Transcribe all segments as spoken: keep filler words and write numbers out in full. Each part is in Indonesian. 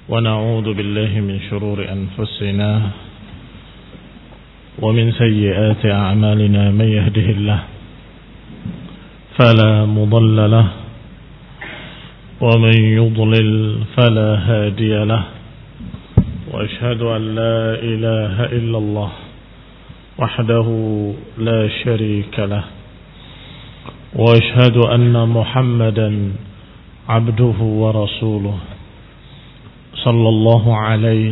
ونعوذ بالله من شرور أنفسنا ومن سيئات أعمالنا من يهده الله فلا مضل له ومن يضلل فلا هادي له وأشهد أن لا إله إلا الله وحده لا شريك له وأشهد أن محمدا عبده ورسوله صلى الله عليه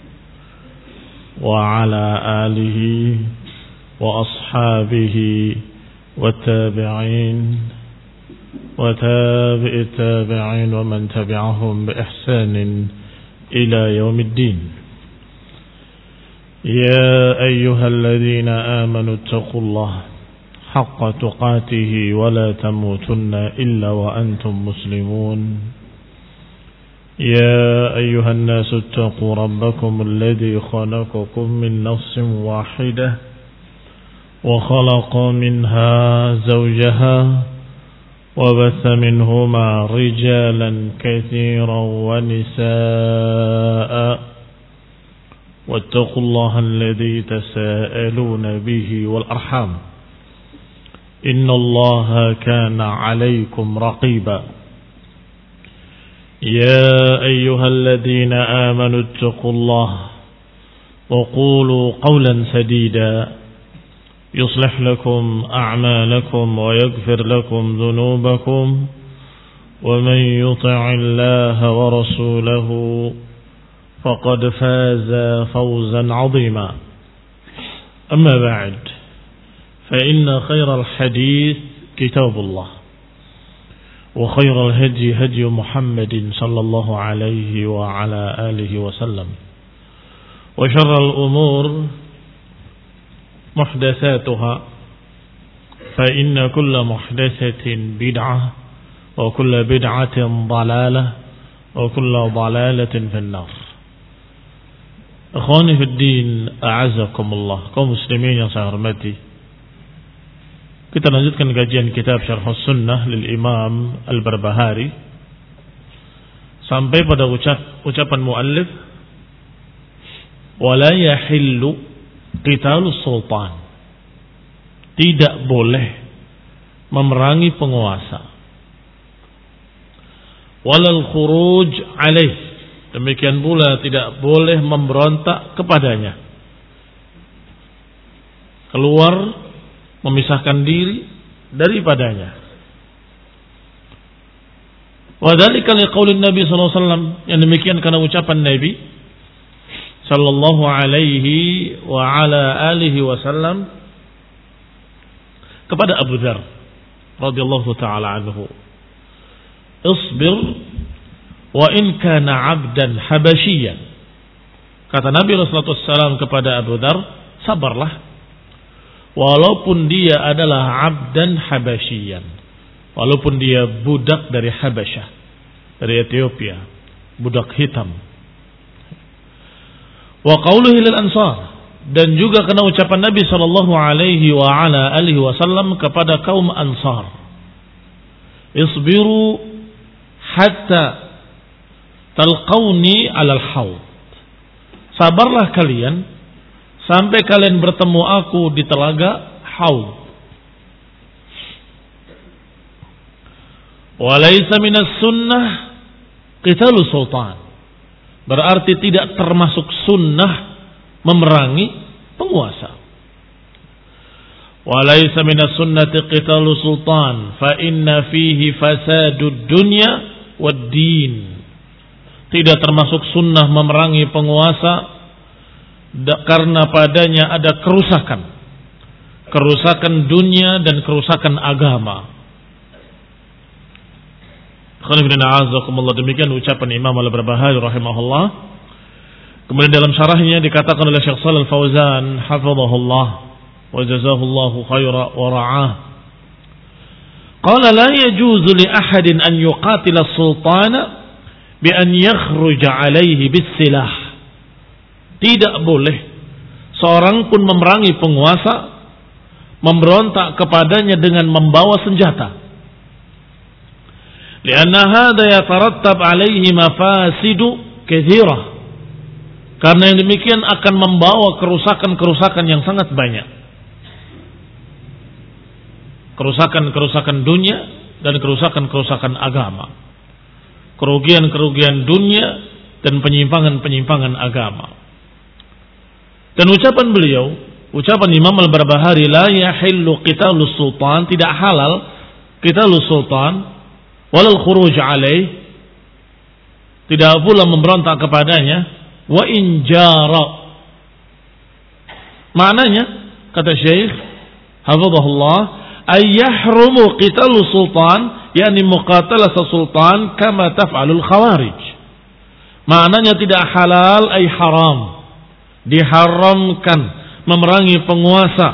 وعلى آله وأصحابه والتابعين وتابع التابعين ومن تبعهم بإحسان إلى يوم الدين. يا أيها الذين آمنوا اتقوا الله حق تقاته ولا تموتن إلا وأنتم مسلمون. يا أيها الناس اتقوا ربكم الذي خلقكم من نفس واحدة وخلق منها زوجها وبث منهما رجالا كثيرا ونساء واتقوا الله الذي تساءلون به والأرحام إن الله كان عليكم رقيبا. يا أيها الذين آمنوا اتقوا الله وقولوا قولا سديدا يصلح لكم أعمالكم ويغفر لكم ذنوبكم ومن يطع الله ورسوله فقد فاز فوزا عظيما. أما بعد فإن خير الحديث كتاب الله وخير الهدي هدي محمد صلى الله عليه وعلى آله وسلم وشر الأمور محدثاتها فإن كل محدثة بدعة وكل بدعة ضلالة وكل ضلالة في النار. Akhwani fi din, a'azzakumullah, kaum muslimin yang saya hormati. Kita lanjutkan kajian kitab Syarh Sunnah lil Imam Al-Barbahari sampai pada ucap, ucapan muallif wala yahillu qitalus sultan. Tidak boleh memerangi penguasa. Walal khuruj alaih. Demikian pula tidak boleh memberontak kepadanya. Keluar memisahkan diri daripadanya. Wa dzalika liqaulin Nabi sallallahu alaihi wasallam, yang demikian karena ucapan Nabi sallallahu alaihi wa ala alihi wasallam kepada Abu Dzar radhiyallahu taala anhu, "Isbir wa in kana 'abdan habasyian." Kata Nabi sallallahu alaihi wasallam kepada Abu Dzar, sabarlah walaupun dia adalah abdan habasyian, walaupun dia budak dari Habasyah, dari Ethiopia, budak hitam. Wa qauluhu lil ansar, dan juga kena ucapan Nabi sallallahu alaihi wa ala alihi wasallam kepada kaum Ansar, isbiru hatta talqauni alal haud. Sabarlah kalian sampai kalian bertemu aku di telaga Haud. Walaysa minas sunnah qitalu sultan. Berarti tidak termasuk sunnah memerangi penguasa. Walaysa minas sunnati qitalu sultan fa inna fihi fasadud dunya wad din. Tidak termasuk sunnah memerangi penguasa karena padanya ada kerusakan, kerusakan dunia dan kerusakan agama. Demikian ucapan Imam Al-Barbahari rahimahullah. Kemudian dalam syarahnya dikatakan oleh Syekh Shalal Fauzan hafizahullah wa jazahullahu khaira wa ra'ah, qala la yajuzu li ahadin an yuqatila as-sultana bi an yakhruja alayhi bis silah. Tidak boleh seorang pun memerangi penguasa, memberontak kepadanya dengan membawa senjata. Lianna hadha yatarattab alaihi mafasidu katsirah. Karena yang demikian akan membawa kerusakan-kerusakan yang sangat banyak. Kerusakan-kerusakan dunia dan kerusakan-kerusakan agama. Kerugian-kerugian dunia dan penyimpangan-penyimpangan agama. Dan ucapan beliau, ucapan Imam Al-Barbahari, la yahillu qitalus sultan, tidak halal qitalus sultan walal khuruj alaih, tidak pula memberontak kepadanya, wa in jara. Maknanya kata Syekh hafizahullah, ay yahrumu qitalus sultan, yakni muqatalah sultan kama taf'alul khawarij. Maknanya tidak halal ay haram, diharamkan memerangi penguasa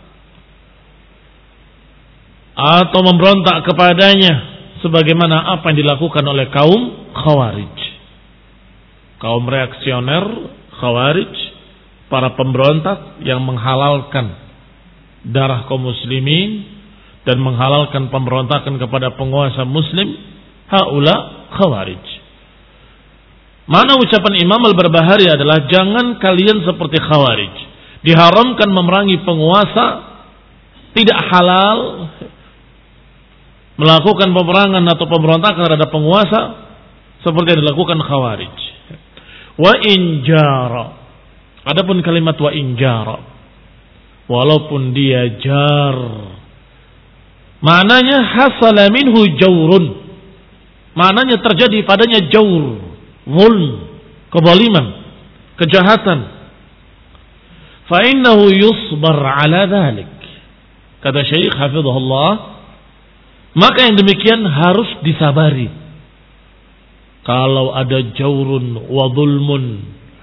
atau memberontak kepadanya sebagaimana apa yang dilakukan oleh kaum khawarij. Kaum reaksioner khawarij, para pemberontak yang menghalalkan darah kaum muslimin dan menghalalkan pemberontakan kepada penguasa muslim, haula khawarij. Mana ucapan Imam Al-Barbahari adalah jangan kalian seperti khawarij, diharamkan memerangi penguasa, tidak halal melakukan peperangan atau pemberontakan terhadap penguasa seperti yang dilakukan khawarij. Wa in jara, adapun kalimat wa in jara, walaupun dia jar, maknanya hasala minhu jawrun, maknanya terjadi padanya jawr, zulm, kezaliman, kejahatan, fa innahu yusbar ala dhalik. Kata Syekh hafizahullah, maka yang demikian harus disabari. Kalau ada jawrun wa zulmun,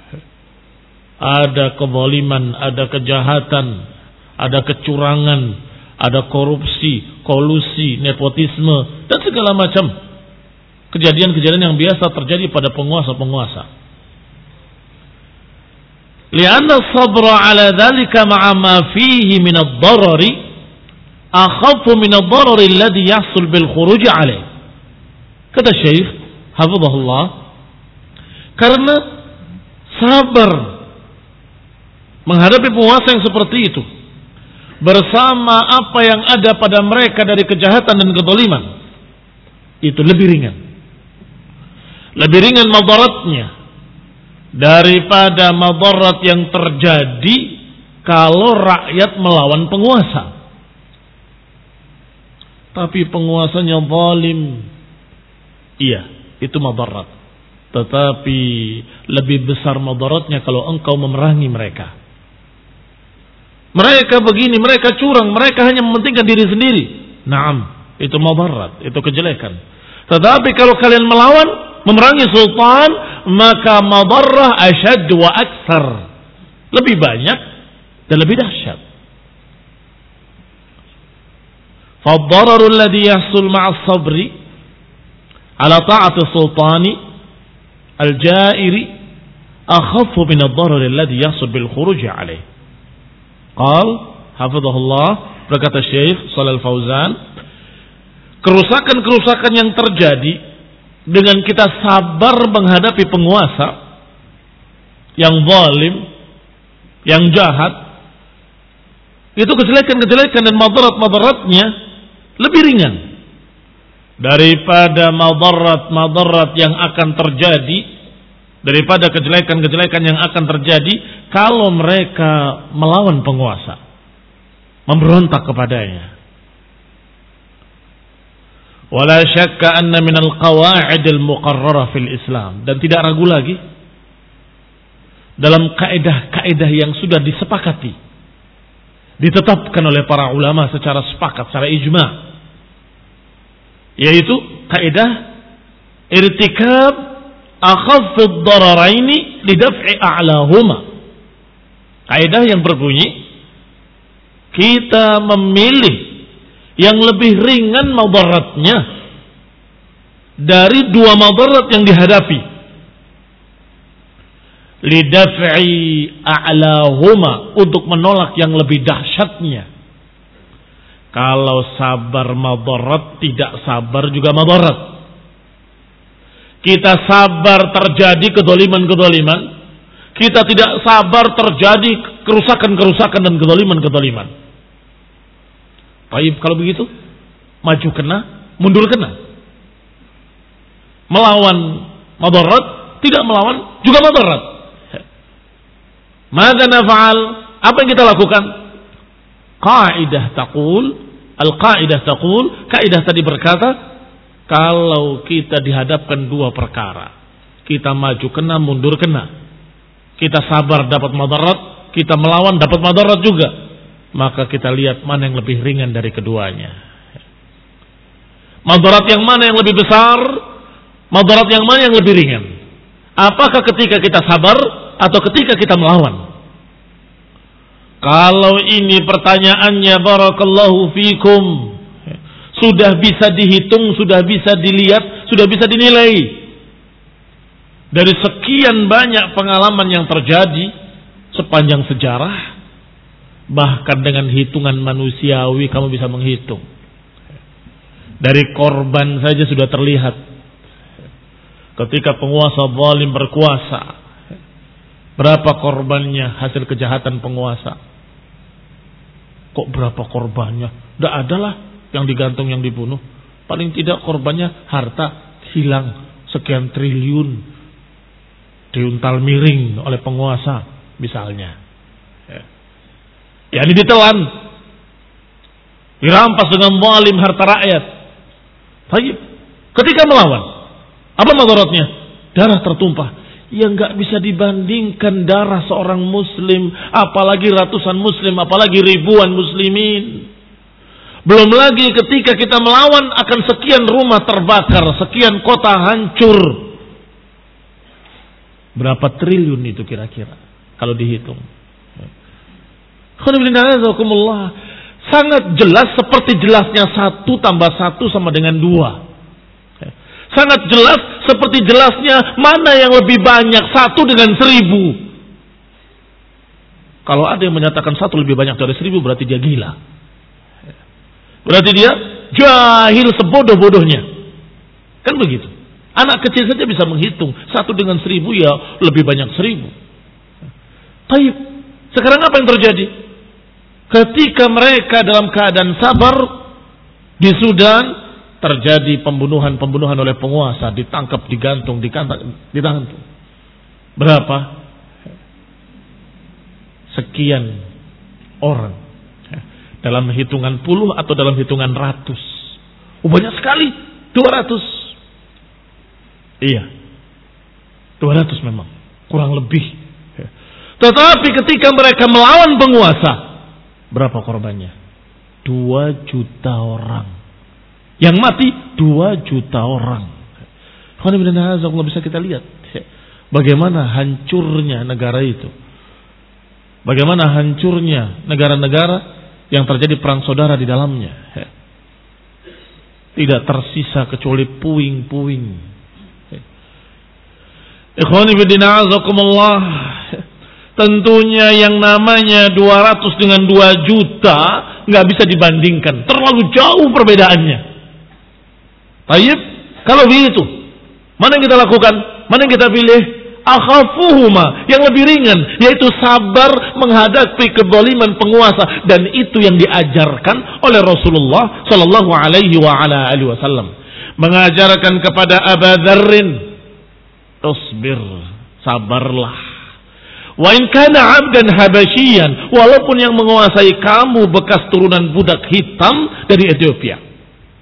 ada kezaliman, ada kejahatan, ada kecurangan, ada korupsi, kolusi, nepotisme, dan segala macam kejadian-kejadian yang biasa terjadi pada penguasa-penguasa. Lianna sabra ala dhalika ma'a ma fihi min ad-darari akhafu min ad-darari alladhi yahsul bil khuruj alaih. Kata Syekh hafizahullah, karena sabar menghadapi penguasa yang seperti itu bersama apa yang ada pada mereka dari kejahatan dan kezaliman, itu lebih ringan. Lebih ringan madaratnya daripada madarat yang terjadi kalau rakyat melawan penguasa. Tapi penguasanya zalim, iya, itu madarat. Tetapi lebih besar madaratnya kalau engkau memerangi mereka. Mereka begini, mereka curang, mereka hanya mementingkan diri sendiri. Naam, itu madarat, itu kejelekan. Tetapi kalau kalian melawan, memerangi sultan, maka madarrah asyad wa aksar, lebih banyak dan lebih dahsyat. Fad-dararu alladhi yahsul ma'a sabri ala ta'ati sultani al-ja'iri akhaffu min ad-darar alladhi yahsul bil khuruj alaih. Qal hafizahullah, berkata Syekh Shalal Fauzan, kerusakan-kerusakan yang terjadi dengan kita sabar menghadapi penguasa yang zalim, yang jahat, itu kejelekan-kejelekan dan madarat-madaratnya lebih ringan daripada madarat-madarat yang akan terjadi, daripada kejelekan-kejelekan yang akan terjadi kalau mereka melawan penguasa, memberontak kepadanya. Wala syakka anna minal qawa'id al-muqarrarah fil Islam, dan tidak ragu lagi dalam kaedah-kaedah yang sudah disepakati, ditetapkan oleh para ulama secara sepakat, secara ijma', yaitu kaedah irtikab akhaffid dararaini lidaf'i a'lahuma. Kaedah yang berbunyi, kita memilih yang lebih ringan madaratnya dari dua madarat yang dihadapi, lidaf'i a'lahuma, untuk menolak yang lebih dahsyatnya. Kalau sabar madarat, tidak sabar juga madarat. Kita sabar terjadi kedoliman-kedoliman. Kita tidak sabar terjadi kerusakan-kerusakan dan kedoliman-kedoliman. Baik, kalau begitu, maju kena, mundur kena. Melawan madarat, tidak melawan juga madarat. Maka naf'al, apa yang kita lakukan? Qaidah taqul, al-qaidah taqul, kaidah tadi berkata, kalau kita dihadapkan dua perkara, kita maju kena, mundur kena, kita sabar dapat madarat, kita melawan dapat madarat juga, maka kita lihat mana yang lebih ringan dari keduanya. Madarat yang mana yang lebih besar, madarat yang mana yang lebih ringan? Apakah ketika kita sabar atau ketika kita melawan? Kalau ini pertanyaannya, barakallahu fikum, sudah bisa dihitung, sudah bisa dilihat, sudah bisa dinilai. Dari sekian banyak pengalaman yang terjadi sepanjang sejarah, bahkan dengan hitungan manusiawi kamu bisa menghitung. Dari korban saja sudah terlihat. Ketika penguasa zalim berkuasa, berapa korbannya hasil kejahatan penguasa? Kok berapa korbannya? Tidak adalah yang digantung, yang dibunuh. Paling tidak korbannya harta hilang sekian triliun, diuntal miring oleh penguasa misalnya. Ya, ya ini ditelan, dirampas dengan zalim harta rakyat. Baik, ketika melawan, apa madaratnya? Darah tertumpah. Ya nggak bisa dibandingkan darah seorang muslim, apalagi ratusan muslim, apalagi ribuan muslimin. Belum lagi ketika kita melawan akan sekian rumah terbakar, sekian kota hancur. Berapa triliun itu kira-kira kalau dihitung? Sangat jelas, seperti jelasnya satu tambah satu sama dengan dua. Sangat jelas seperti jelasnya mana yang lebih banyak, satu dengan seribu. Kalau ada yang menyatakan satu lebih banyak dari seribu, berarti dia gila. Berarti dia jahil sebodoh-bodohnya. Kan begitu. Anak kecil saja bisa menghitung. Satu dengan seribu ya lebih banyak seribu. Baik. Sekarang apa yang terjadi? Ketika mereka dalam keadaan sabar di Sudan, terjadi pembunuhan-pembunuhan oleh penguasa, ditangkap, digantung, digantung. Berapa? Sekian orang. Dalam hitungan puluh atau dalam hitungan ratus. Oh, banyak sekali. Dua ratus. Iya. Dua ratus memang. Kurang lebih. Tetapi ketika mereka melawan penguasa, berapa korbannya? Dua juta orang. Yang mati dua juta orang. Kalau bisa kita lihat bagaimana hancurnya negara itu. Bagaimana hancurnya negara-negara yang terjadi perang saudara di dalamnya. Tidak tersisa kecuali puing-puing. Ikhwani fillah azakumullah. Tentunya yang namanya dua ratus dengan dua juta nggak bisa dibandingkan. Terlalu jauh perbedaannya. Baik, kalau begitu, mana yang kita lakukan? Mana yang kita pilih? Akhafuhuma, yang lebih ringan, yaitu sabar menghadapi kezaliman penguasa, dan itu yang diajarkan oleh Rasulullah Sallallahu Alaihi wa ala alihi Wasallam, mengajarkan kepada Abu Dzarrin, usbir, sabarlah. Wa in kana 'abdan habasyian, walaupun yang menguasai kamu bekas turunan budak hitam dari Ethiopia.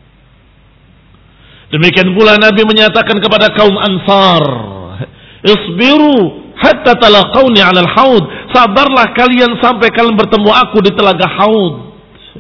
Demikian pula Nabi menyatakan kepada kaum Ansar, isbiru hatta talaqawni 'ala al-haud, sabarlah kalian sampai kalian bertemu aku di telaga haud.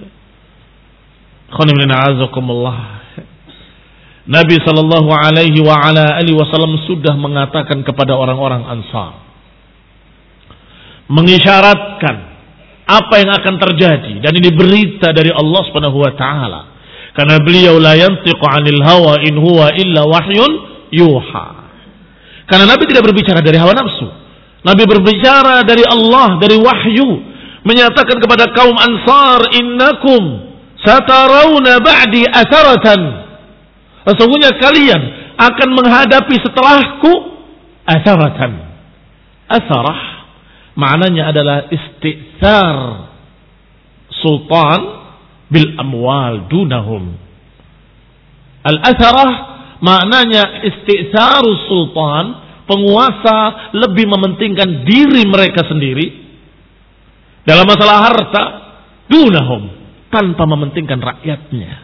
Nabi sallallahu alaihi wa ala alihi wasallam sudah mengatakan kepada orang-orang Ansar, mengisyaratkan apa yang akan terjadi, dan ini berita dari Allah Subhanahu wa taala. Karena beliau la yantiqu 'anil hawa in huwa illa wahyun yuha. Karena Nabi tidak berbicara dari hawa nafsu. Nabi berbicara dari Allah, dari wahyu, menyatakan kepada kaum Ansar, innakum satarawna ba'di atharatan. Sesungguhnya kalian akan menghadapi setelahku asaratan. Asarah maknanya adalah istitsar sultan bil amwal dunahum. Al-asarah maknanya istitsarus sultan, penguasa lebih mementingkan diri mereka sendiri dalam masalah harta dunahum, tanpa mementingkan rakyatnya.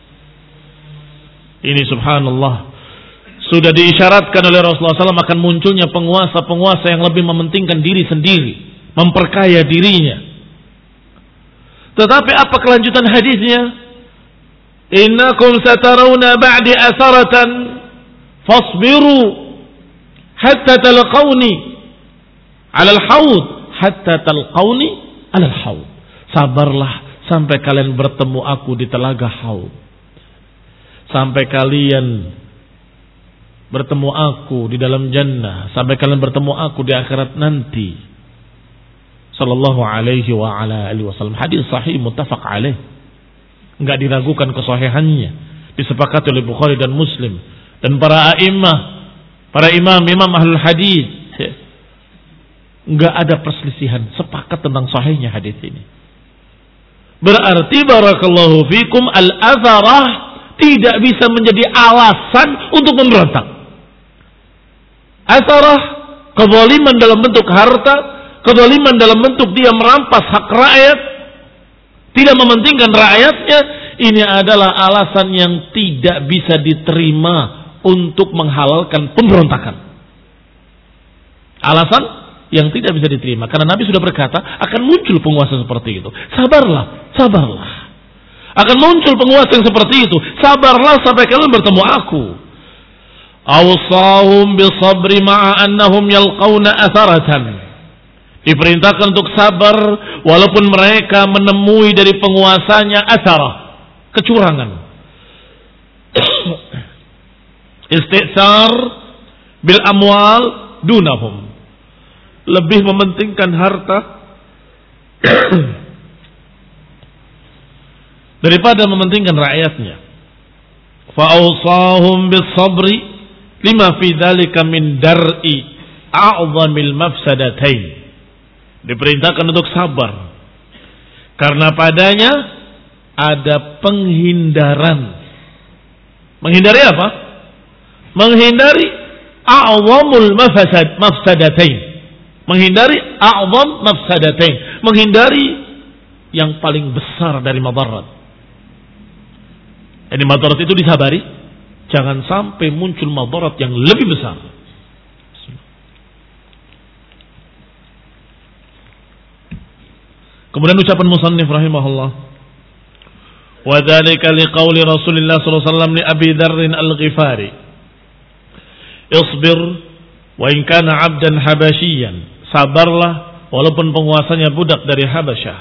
Ini subhanallah, sudah diisyaratkan oleh Rasulullah shallallahu alaihi wasallam akan munculnya penguasa-penguasa yang lebih mementingkan diri sendiri, memperkaya dirinya. Tetapi apa kelanjutan hadisnya? Innakum satarawna ba'di asaratan fasbiru hatta talqawni 'ala al-haud hatta talqawni 'ala al-haud. Sabarlah sampai kalian bertemu aku di telaga haud. Sampai kalian bertemu aku di dalam jannah, sampai kalian bertemu aku di akhirat nanti. Sallallahu alaihi wa ala alihi wasallam. Hadis sahih muttafaq alaih. Enggak diragukan kesahihannya. Disepakati oleh Bukhari dan Muslim dan para a'immah, para imam imam ahlul hadis. Enggak ada perselisihan, sepakat tentang sahihnya hadis ini. Berarti barakallahu fikum al-atharah tidak bisa menjadi alasan untuk memberontak. Asarah, kezaliman dalam bentuk harta, kezaliman dalam bentuk dia merampas hak rakyat, tidak mementingkan rakyatnya, ini adalah alasan yang tidak bisa diterima untuk menghalalkan pemberontakan. Alasan yang tidak bisa diterima, karena Nabi sudah berkata akan muncul penguasa seperti itu. Sabarlah, sabarlah. Akan muncul penguasa yang seperti itu. Sabarlah sampai kalian bertemu aku. Awsahum bisabri ma'a annahum yalqawna atharatan. Diperintahkan untuk sabar walaupun mereka menemui dari penguasanya atharah, kecurangan. Istitsar bil amwal dunahum. Lebih mementingkan harta daripada mementingkan rakyatnya. Fa'awsahum bis-sabri lima fi dzalika min dar'i a'zamil mafsadatain. Diperintahkan untuk sabar karena padanya ada penghindaran. Menghindari apa? Menghindari a'zamul mafsad mafsadatain. Menghindari a'zam mafsadatain. Menghindari yang paling besar dari madarat. Jadi madarat itu disabari, jangan sampai muncul madarat yang lebih besar. Kemudian ucapan musannif rahimahullah, wa dzalika liqauli Rasulillah sallallahu alaihi wasallam li Abi Dzarr al-Ghifari, isbir wa in kana 'abdan habasyian, sabarlah walaupun penguasanya budak dari Habasyah.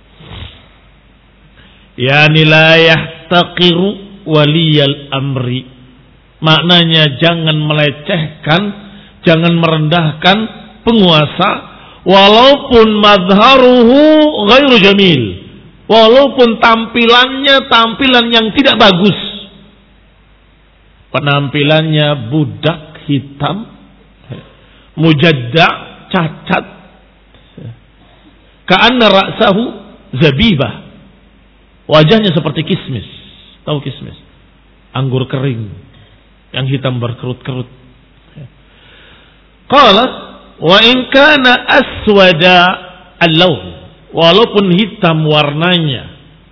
Yani la yahtaqiru waliyal amri. Maknanya jangan melecehkan, jangan merendahkan penguasa walaupun mazharuhu ghairu jamil. Walaupun tampilannya tampilan yang tidak bagus. Penampilannya budak hitam, mujadda', cacat. Ka'anna ra'sahu zabibah. Wajahnya seperti kismis. Tahu kismis? Anggur kering yang hitam berkerut-kerut. Qala wa in kana aswada al-lawn, walaupun hitam warnanya,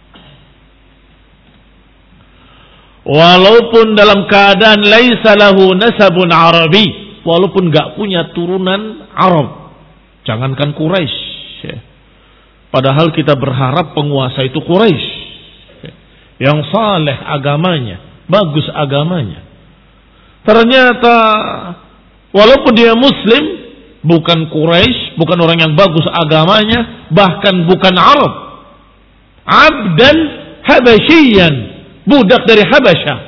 walaupun dalam keadaan laisa lahu nasabun arabi, walaupun enggak punya turunan Arab. Jangankan Quraisy. Padahal kita berharap penguasa itu Quraisy. Yang saleh agamanya, bagus agamanya. Ternyata walaupun dia muslim, bukan Quraisy, bukan orang yang bagus agamanya, bahkan bukan Arab. Abdan habasyian, budak dari Habasyah.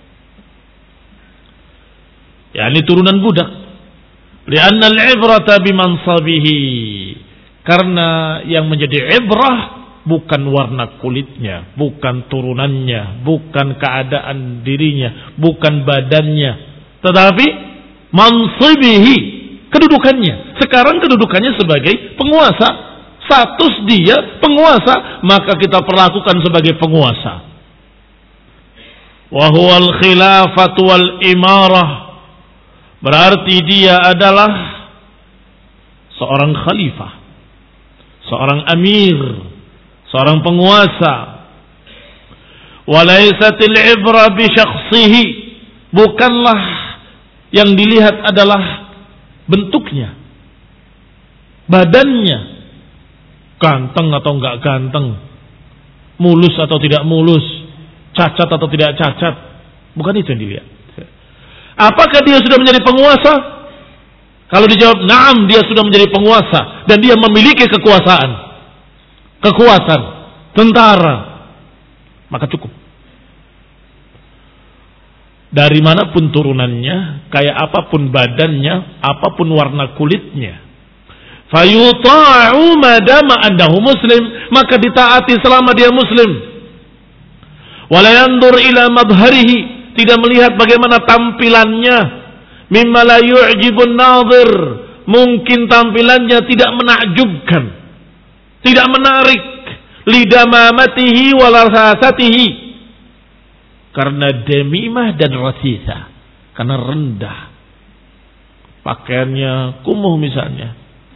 Yani turunan budak. Lianna al-ibrata bimansabihi. Karena yang menjadi ibrah bukan warna kulitnya, bukan turunannya, bukan keadaan dirinya, bukan badannya, tetapi mansibihi, kedudukannya. Sekarang kedudukannya sebagai penguasa, status dia penguasa, maka kita perlakukan sebagai penguasa. Wa huwal khilafatu wal imarah, berarti dia adalah seorang khalifah, seorang amir, seorang penguasa. Walaisatil ibra bi syakhsihi, bukanlah yang dilihat adalah bentuknya, badannya, ganteng atau enggak ganteng, mulus atau tidak mulus, cacat atau tidak cacat. Bukan itu yang dilihat. Apakah dia sudah menjadi penguasa? Kalau dijawab na'am, dia sudah menjadi penguasa dan dia memiliki kekuasaan, kekuatan, tentara, maka cukup. Dari manapun turunannya, kayak apapun badannya, apapun warna kulitnya, fayuta'u madama annahu muslim, maka ditaati selama dia muslim. Wala yandur ila madharihi, tidak melihat bagaimana tampilannya. Mimma la yu'jibun nadhir, mungkin tampilannya tidak menakjubkan, tidak menarik. Lidamamatihi walasasatihi, karena demimah dan rasisa, karena rendah, pakaiannya kumuh misalnya,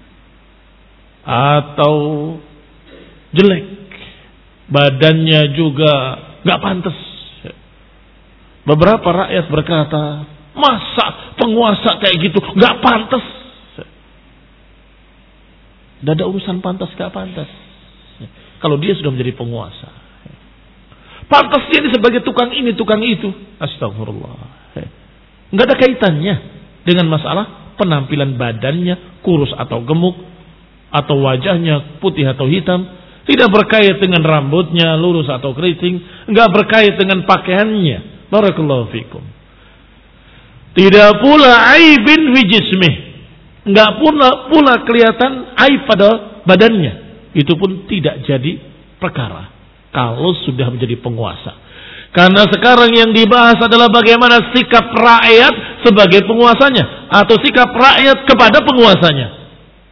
atau jelek, badannya juga gak pantas. Beberapa rakyat berkata, masa penguasa kayak gitu gak pantas? Tidak ada urusan pantas gak pantas. Kalau dia sudah menjadi penguasa, pantas dia sebagai tukang ini, tukang itu. Astagfirullah. Nggak ada kaitannya dengan masalah penampilan badannya, kurus atau gemuk, atau wajahnya putih atau hitam. Tidak berkait dengan rambutnya, lurus atau keriting. Nggak berkait dengan pakaiannya. Barakallahu fikum. Tidak pula aibin fi jismih. Nggak pula pula kelihatan aib pada badannya. Itu pun tidak jadi perkara kalau sudah menjadi penguasa. Karena sekarang yang dibahas adalah bagaimana sikap rakyat sebagai penguasanya, atau sikap rakyat kepada penguasanya.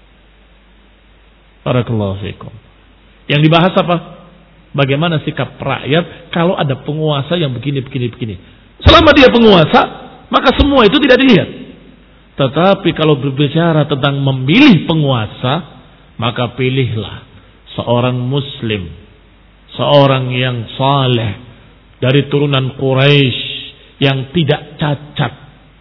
Barakallahu fikum. Yang dibahas apa? Bagaimana sikap rakyat kalau ada penguasa yang begini, begini, begini. Selama dia penguasa, maka semua itu tidak dilihat. Tetapi kalau berbicara tentang memilih penguasa, maka pilihlah seorang muslim, seorang yang saleh dari turunan Quraisy yang tidak cacat.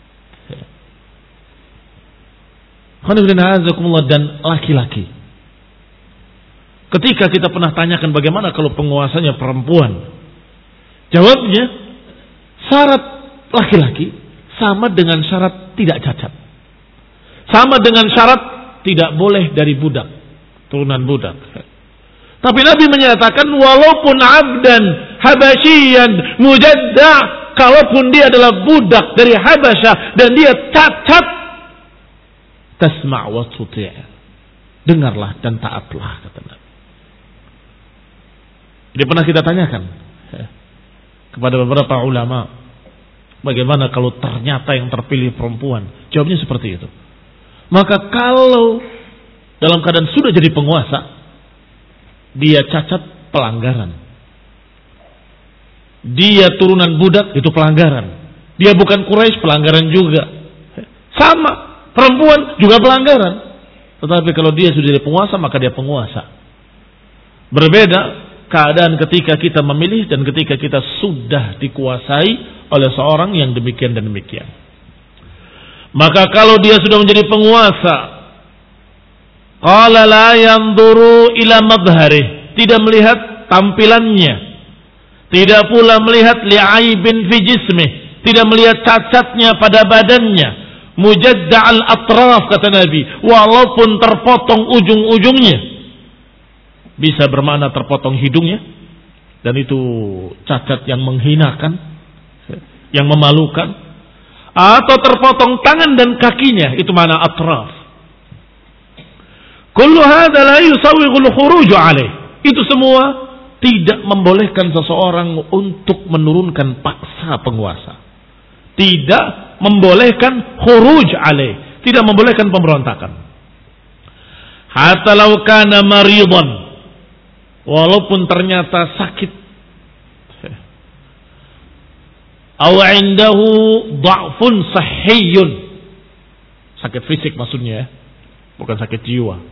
Dan laki-laki. Ketika kita pernah tanyakan bagaimana kalau penguasanya perempuan, jawabnya syarat laki-laki sama dengan syarat tidak cacat, sama dengan syarat tidak boleh dari budak, turunan budak. Tapi Nabi menyatakan walaupun abdan habasyian mujadda, kalaupun dia adalah budak dari Habasyah dan dia cacat, tasma' wa tuti', dengarlah dan taatlah, kata Nabi. Jadi pernah kita tanyakan kepada beberapa ulama, bagaimana kalau ternyata yang terpilih perempuan? Jawabnya seperti itu. Maka kalau dalam keadaan sudah jadi penguasa, dia cacat, pelanggaran. Dia turunan budak, itu pelanggaran. Dia bukan Quraisy, pelanggaran juga. Sama, perempuan juga pelanggaran. Tetapi kalau dia sudah jadi penguasa, maka dia penguasa. Berbeda keadaan ketika kita memilih dan ketika kita sudah dikuasai oleh seorang yang demikian dan demikian. Maka kalau dia sudah menjadi penguasa, qala la yanzuru ila madharih, tidak melihat tampilannya, tidak pula melihat li'aibin fi jismih, tidak melihat cacatnya pada badannya, mujadda'al atraf, kata Nabi, walaupun terpotong ujung-ujungnya. Bisa bermakna terpotong hidungnya, dan itu cacat yang menghinakan, yang memalukan, atau terpotong tangan dan kakinya, itu mana atraf. Kullu hadza la yusawwighul khuruj alaih. Itu semua tidak membolehkan seseorang untuk menurunkan paksa penguasa. Tidak membolehkan khuruj alaih, tidak membolehkan pemberontakan. Hatta law kana maridan, walaupun ternyata sakit, aw indahu dha'fun sahhiyyun, sakit fisik maksudnya, bukan sakit jiwa.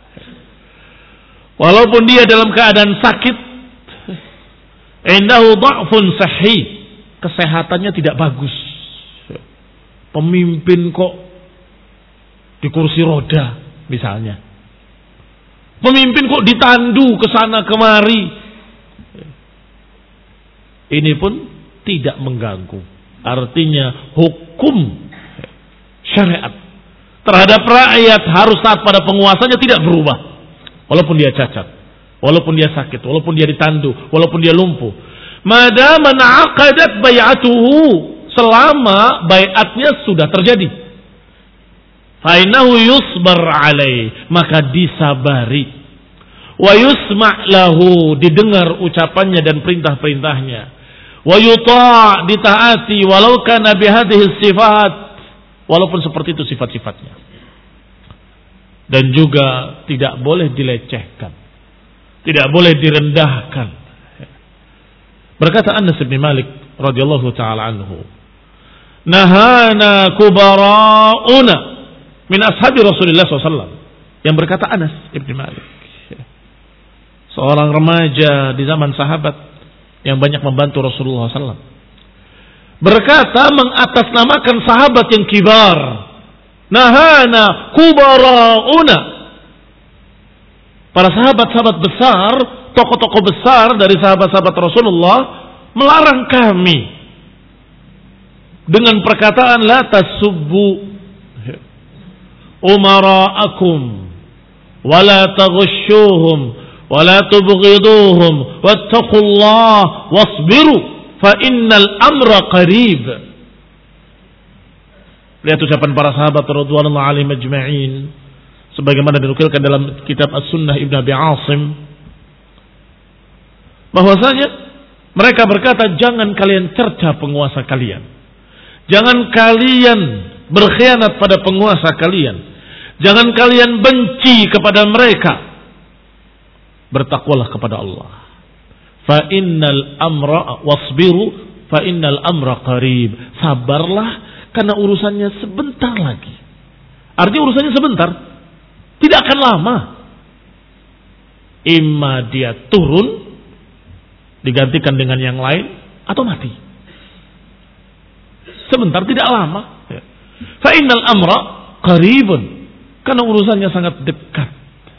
Walaupun dia dalam keadaan sakit, indahu dha'fun sahhi, kesehatannya tidak bagus. Pemimpin kok di kursi roda misalnya. Pemimpin kok ditandu ke sana kemari. Ini pun tidak mengganggu. Artinya hukum syariat terhadap rakyat harus taat pada penguasanya tidak berubah. Walaupun dia cacat, walaupun dia sakit, walaupun dia ditandu, walaupun dia lumpuh. Madama na'aqadat bay'atuhu, selama bai'atnya sudah terjadi. Fainahu yusbar alaih, maka disabari. Wa yusma' lahu, didengar ucapannya dan perintah-perintahnya. Wa yuta' ditaati walau kana bihadhihi sifat, walaupun seperti itu sifat-sifatnya. Dan juga tidak boleh dilecehkan, tidak boleh direndahkan. Berkata Anas bin Malik radhiyallahu taala anhu, nahana kubara'una min ashabi Rasulullah sallallahu alaihi wasallam. Yang berkata Anas bin Malik, seorang remaja di zaman sahabat yang banyak membantu Rasulullah sallallahu alaihi wasallam, berkata mengatasnamakan sahabat yang kibar. Nahana kubara'una, para sahabat-sahabat besar, tokoh-tokoh besar dari sahabat-sahabat Rasulullah melarang kami dengan perkataan la tasubbu umara'akum wa la taghshuhum wa la tubghiduhum wattaqullaha wasbiru fa innal amra qarib. Lihat ucapan para sahabat radhiyallahu alaihim ajma'in sebagaimana dinukilkan dalam kitab As-Sunnah Ibnu Abi Asim, bahwasanya mereka berkata, jangan kalian cerca penguasa kalian, jangan kalian berkhianat pada penguasa kalian, jangan kalian benci kepada mereka, bertakwalah kepada Allah. Fa innal amra wasbiru fa innal amra qarib, sabarlah karena urusannya sebentar lagi. Artinya urusannya sebentar, tidak akan lama. Imma dia turun digantikan dengan yang lain atau mati. Sebentar, tidak lama. Fa innal amra qaribun, karena urusannya sangat dekat.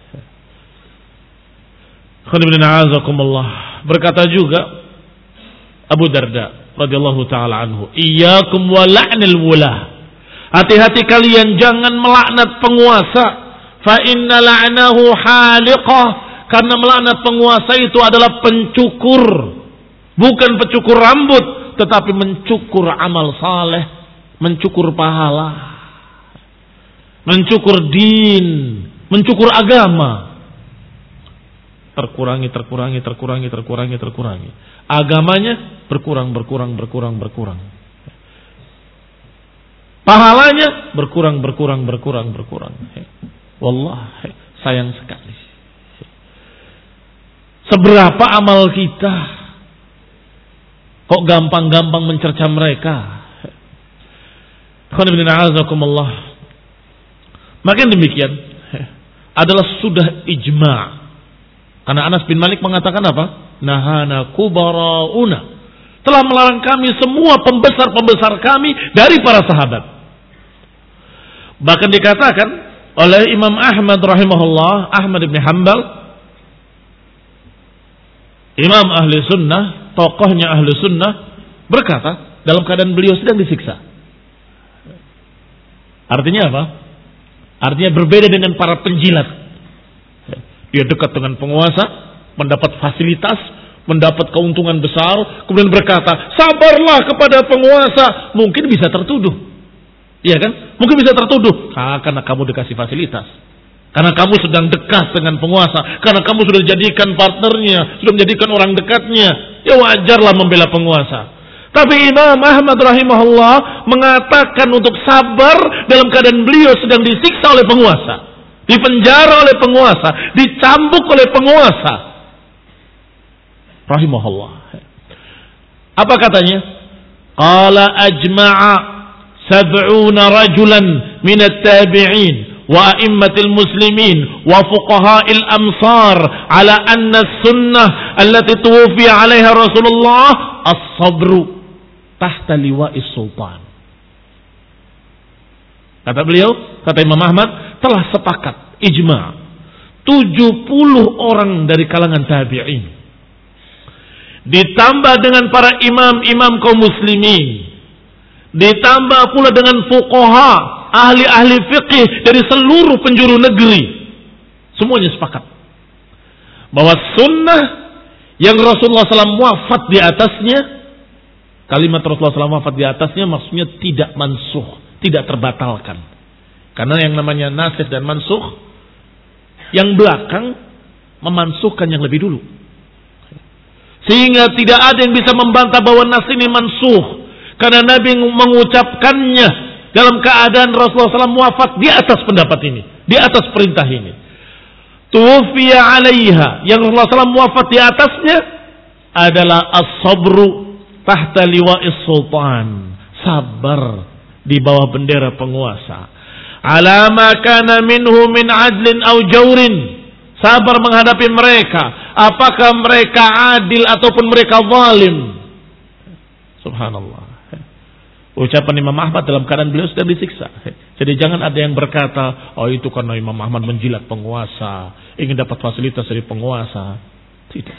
Berkata juga Abu Darda radhiyallahu taala anhu, iyyakum wa la'nal wulah, hati-hati kalian jangan melaknat penguasa. Fa inna la'nahu haliqah, karena melaknat penguasa itu adalah pencukur, bukan pencukur rambut, tetapi mencukur amal saleh, mencukur pahala, mencukur din, mencukur agama. Terkurangi, terkurangi, terkurangi, terkurangi, terkurangi. Agamanya berkurang, berkurang, berkurang, berkurang. Pahalanya berkurang, berkurang, berkurang, berkurang. Wallah, sayang sekali. Seberapa amal kita kok gampang-gampang mencerca mereka. Makin demikian adalah sudah ijma'. Karena Anas bin Malik mengatakan apa? Nahana kubara'una, telah melarang kami semua pembesar-pembesar kami dari para sahabat. Bahkan dikatakan oleh Imam Ahmad rahimahullah, Ahmad bin Hanbal, Imam ahli sunnah, tokohnya ahli sunnah, berkata dalam keadaan beliau sedang disiksa. Artinya apa? Artinya berbeda dengan para penjilat. Dia dekat dengan penguasa, mendapat fasilitas, mendapat keuntungan besar, kemudian berkata, sabarlah kepada penguasa. Mungkin bisa tertuduh, iya kan? Mungkin bisa tertuduh, ah, karena kamu dikasih fasilitas, karena kamu sedang dekat dengan penguasa, karena kamu sudah dijadikan partnernya, sudah menjadikan orang dekatnya, ya wajarlah membela penguasa. Tapi Imam Ahmad rahimahullah mengatakan untuk sabar dalam keadaan beliau sedang disiksa oleh penguasa, dipenjara oleh penguasa, dicambuk oleh penguasa. Rahimahullah. Apa katanya? Qala ajma'a sab'una rajulan min at-tabi'in wa a'immatil muslimin wa fuqaha'il amsar ala anna as-sunnah allati tuwfiya 'alaiha Rasulullah as-sabru tahta liwa'is sultan. Kata beliau, kata Imam Ahmad, telah sepakat ijma' tujuh puluh orang dari kalangan tabi'in ditambah dengan para imam-imam kaum muslimin, ditambah pula dengan fuqaha, ahli-ahli fiqih dari seluruh penjuru negeri, semuanya sepakat bahwa sunnah yang Rasulullah shallallahu alaihi wasallam wafat di atasnya, kalimat Rasulullah shallallahu alaihi wasallam wafat di atasnya maksudnya tidak mansuh, tidak terbatalkan. Karena yang namanya nasikh dan mansukh, yang belakang memansuhkan yang lebih dulu. Sehingga tidak ada yang bisa membantah bahwa nas ini mansuh. Karena Nabi mengucapkannya dalam keadaan Rasulullah shallallahu alaihi wasallam wafat di atas pendapat ini, di atas perintah ini. Tuwfiya 'alaiha, yang Rasulullah shallallahu alaihi wasallam wafat di atasnya adalah as-sabru tahta liwa'is sultan, sabar di bawah bendera penguasa. Ala ma kana minhu min adlin aw jawrin, sabar menghadapi mereka, apakah mereka adil ataupun mereka zalim. Subhanallah. Ucapan Imam Ahmad dalam keadaan beliau sudah disiksa. Jadi jangan ada yang berkata, oh itu karena Imam Ahmad menjilat penguasa, ingin dapat fasilitas dari penguasa. Tidak.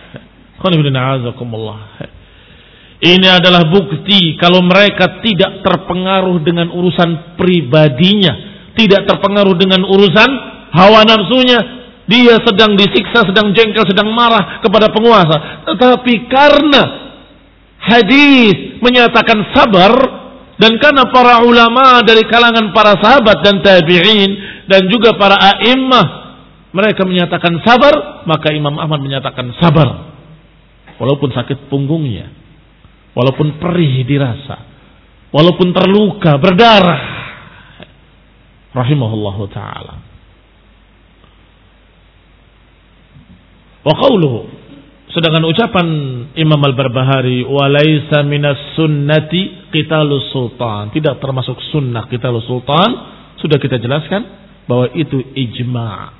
Ini adalah bukti kalau mereka tidak terpengaruh dengan urusan pribadinya, tidak terpengaruh dengan urusan hawa nafsunya. Dia sedang disiksa, sedang jengkel, sedang marah kepada penguasa. Tetapi karena hadis menyatakan sabar, dan karena para ulama dari kalangan para sahabat dan tabi'in dan juga para a'immah mereka menyatakan sabar, maka Imam Ahmad menyatakan sabar. Walaupun sakit punggungnya, walaupun perih dirasa, walaupun terluka, berdarah. Rahimahullahu ta'ala. Wa qawluhu, sedangkan ucapan Imam Al-Barbahari, walaysa minas sunnati qitalus sultan, tidak termasuk sunnah qitalus sultan, sudah kita jelaskan bahwa itu ijma'.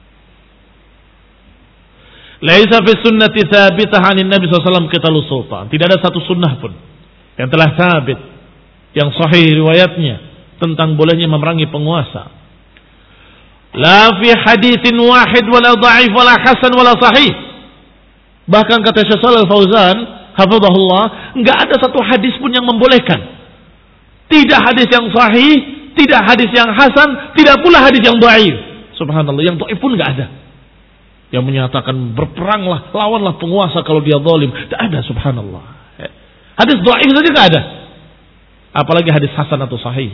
Laisa fi sunnati tsabitah 'anil Nabi sallallahu alaihi wasallam qitalus sultan, tidak ada satu sunnah pun yang telah sabit, yang sahih riwayatnya tentang bolehnya memerangi penguasa. La fi haditsin wahid wala dha'if wala hasan wala sahih. Bahkan kata Syekh Shalal Fauzan hafizahullah, enggak ada satu hadis pun yang membolehkan. Tidak hadis yang sahih, tidak hadis yang hasan, tidak pula hadis yang dhaif. Subhanallah, yang dhaif pun enggak ada. Yang menyatakan berperanglah, lawanlah penguasa kalau dia zalim. Tidak ada, subhanallah. Hadis dhaif saja enggak ada. Apalagi hadis hasan atau sahih.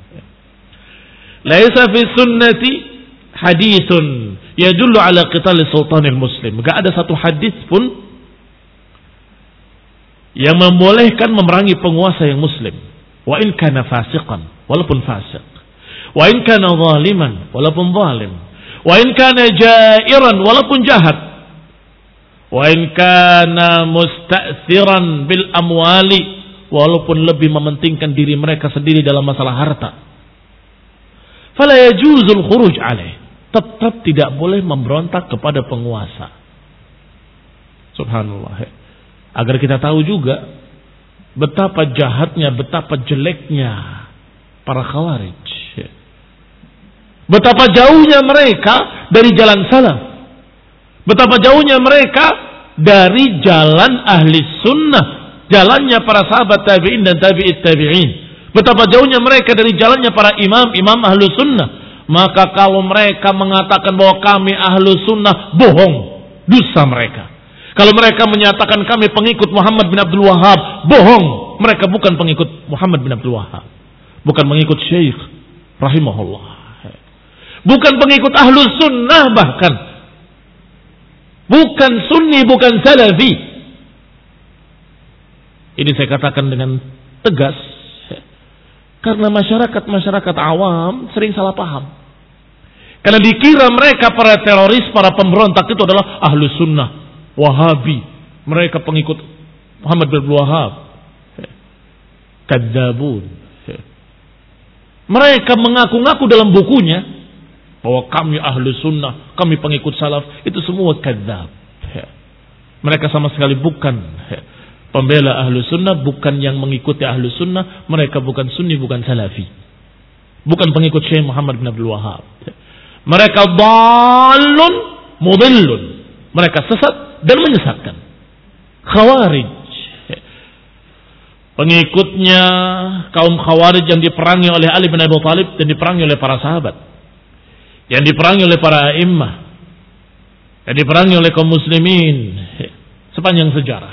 Laisa fi sunnati hadithun yadullu ala qitali sultanil muslim. Enggak ada satu hadis pun yang membolehkan memerangi penguasa yang muslim. Wa in kana fasiqan, walaupun fasik. Wa in kana zaliman, walaupun zalim. Wa in kana jairan, walaupun jahat. Wa in kana musta'tsiran bil amwali, walaupun lebih mementingkan diri mereka sendiri dalam masalah harta. Fala yajuzul khuruj alaih, tetap tidak boleh memberontak kepada penguasa. Subhanallah. Agar kita tahu juga betapa jahatnya, betapa jeleknya para khawarij. Betapa jauhnya mereka dari jalan salaf. Betapa jauhnya mereka dari jalan ahli sunnah, jalannya para sahabat tabi'in dan tabi'it tabi'in. Betapa jauhnya mereka dari jalannya para imam-imam ahlu sunnah. Maka kalau mereka mengatakan bahwa kami ahlu sunnah, bohong, dusta mereka. Kalau mereka menyatakan kami pengikut Muhammad bin Abdul Wahhab, bohong, mereka bukan pengikut Muhammad bin Abdul Wahhab, bukan pengikut Syekh rahimahullah, bukan pengikut ahlu sunnah, bahkan bukan sunni, bukan salafi. Ini saya katakan dengan tegas karena masyarakat-masyarakat awam sering salah paham. Karena dikira mereka para teroris, para pemberontak itu adalah ahlu sunnah, wahabi. Mereka pengikut Muhammad bin Abdul Wahab. Kadzabun. Mereka mengaku-ngaku dalam bukunya bahwa kami ahlu sunnah, kami pengikut salaf. Itu semua kadzab. Mereka sama sekali bukan pembela ahlu sunnah, bukan yang mengikuti ahlu sunnah. Mereka bukan sunni, bukan salafi, bukan pengikut Syekh Muhammad bin Abdul Wahab. Mereka dhalun mudillun. Mereka sesat dan menyesatkan. Khawarij, pengikutnya kaum Khawarij yang diperangi oleh Ali bin Abi Thalib dan diperangi oleh para sahabat, yang diperangi oleh para a'immah, yang diperangi oleh kaum muslimin sepanjang sejarah.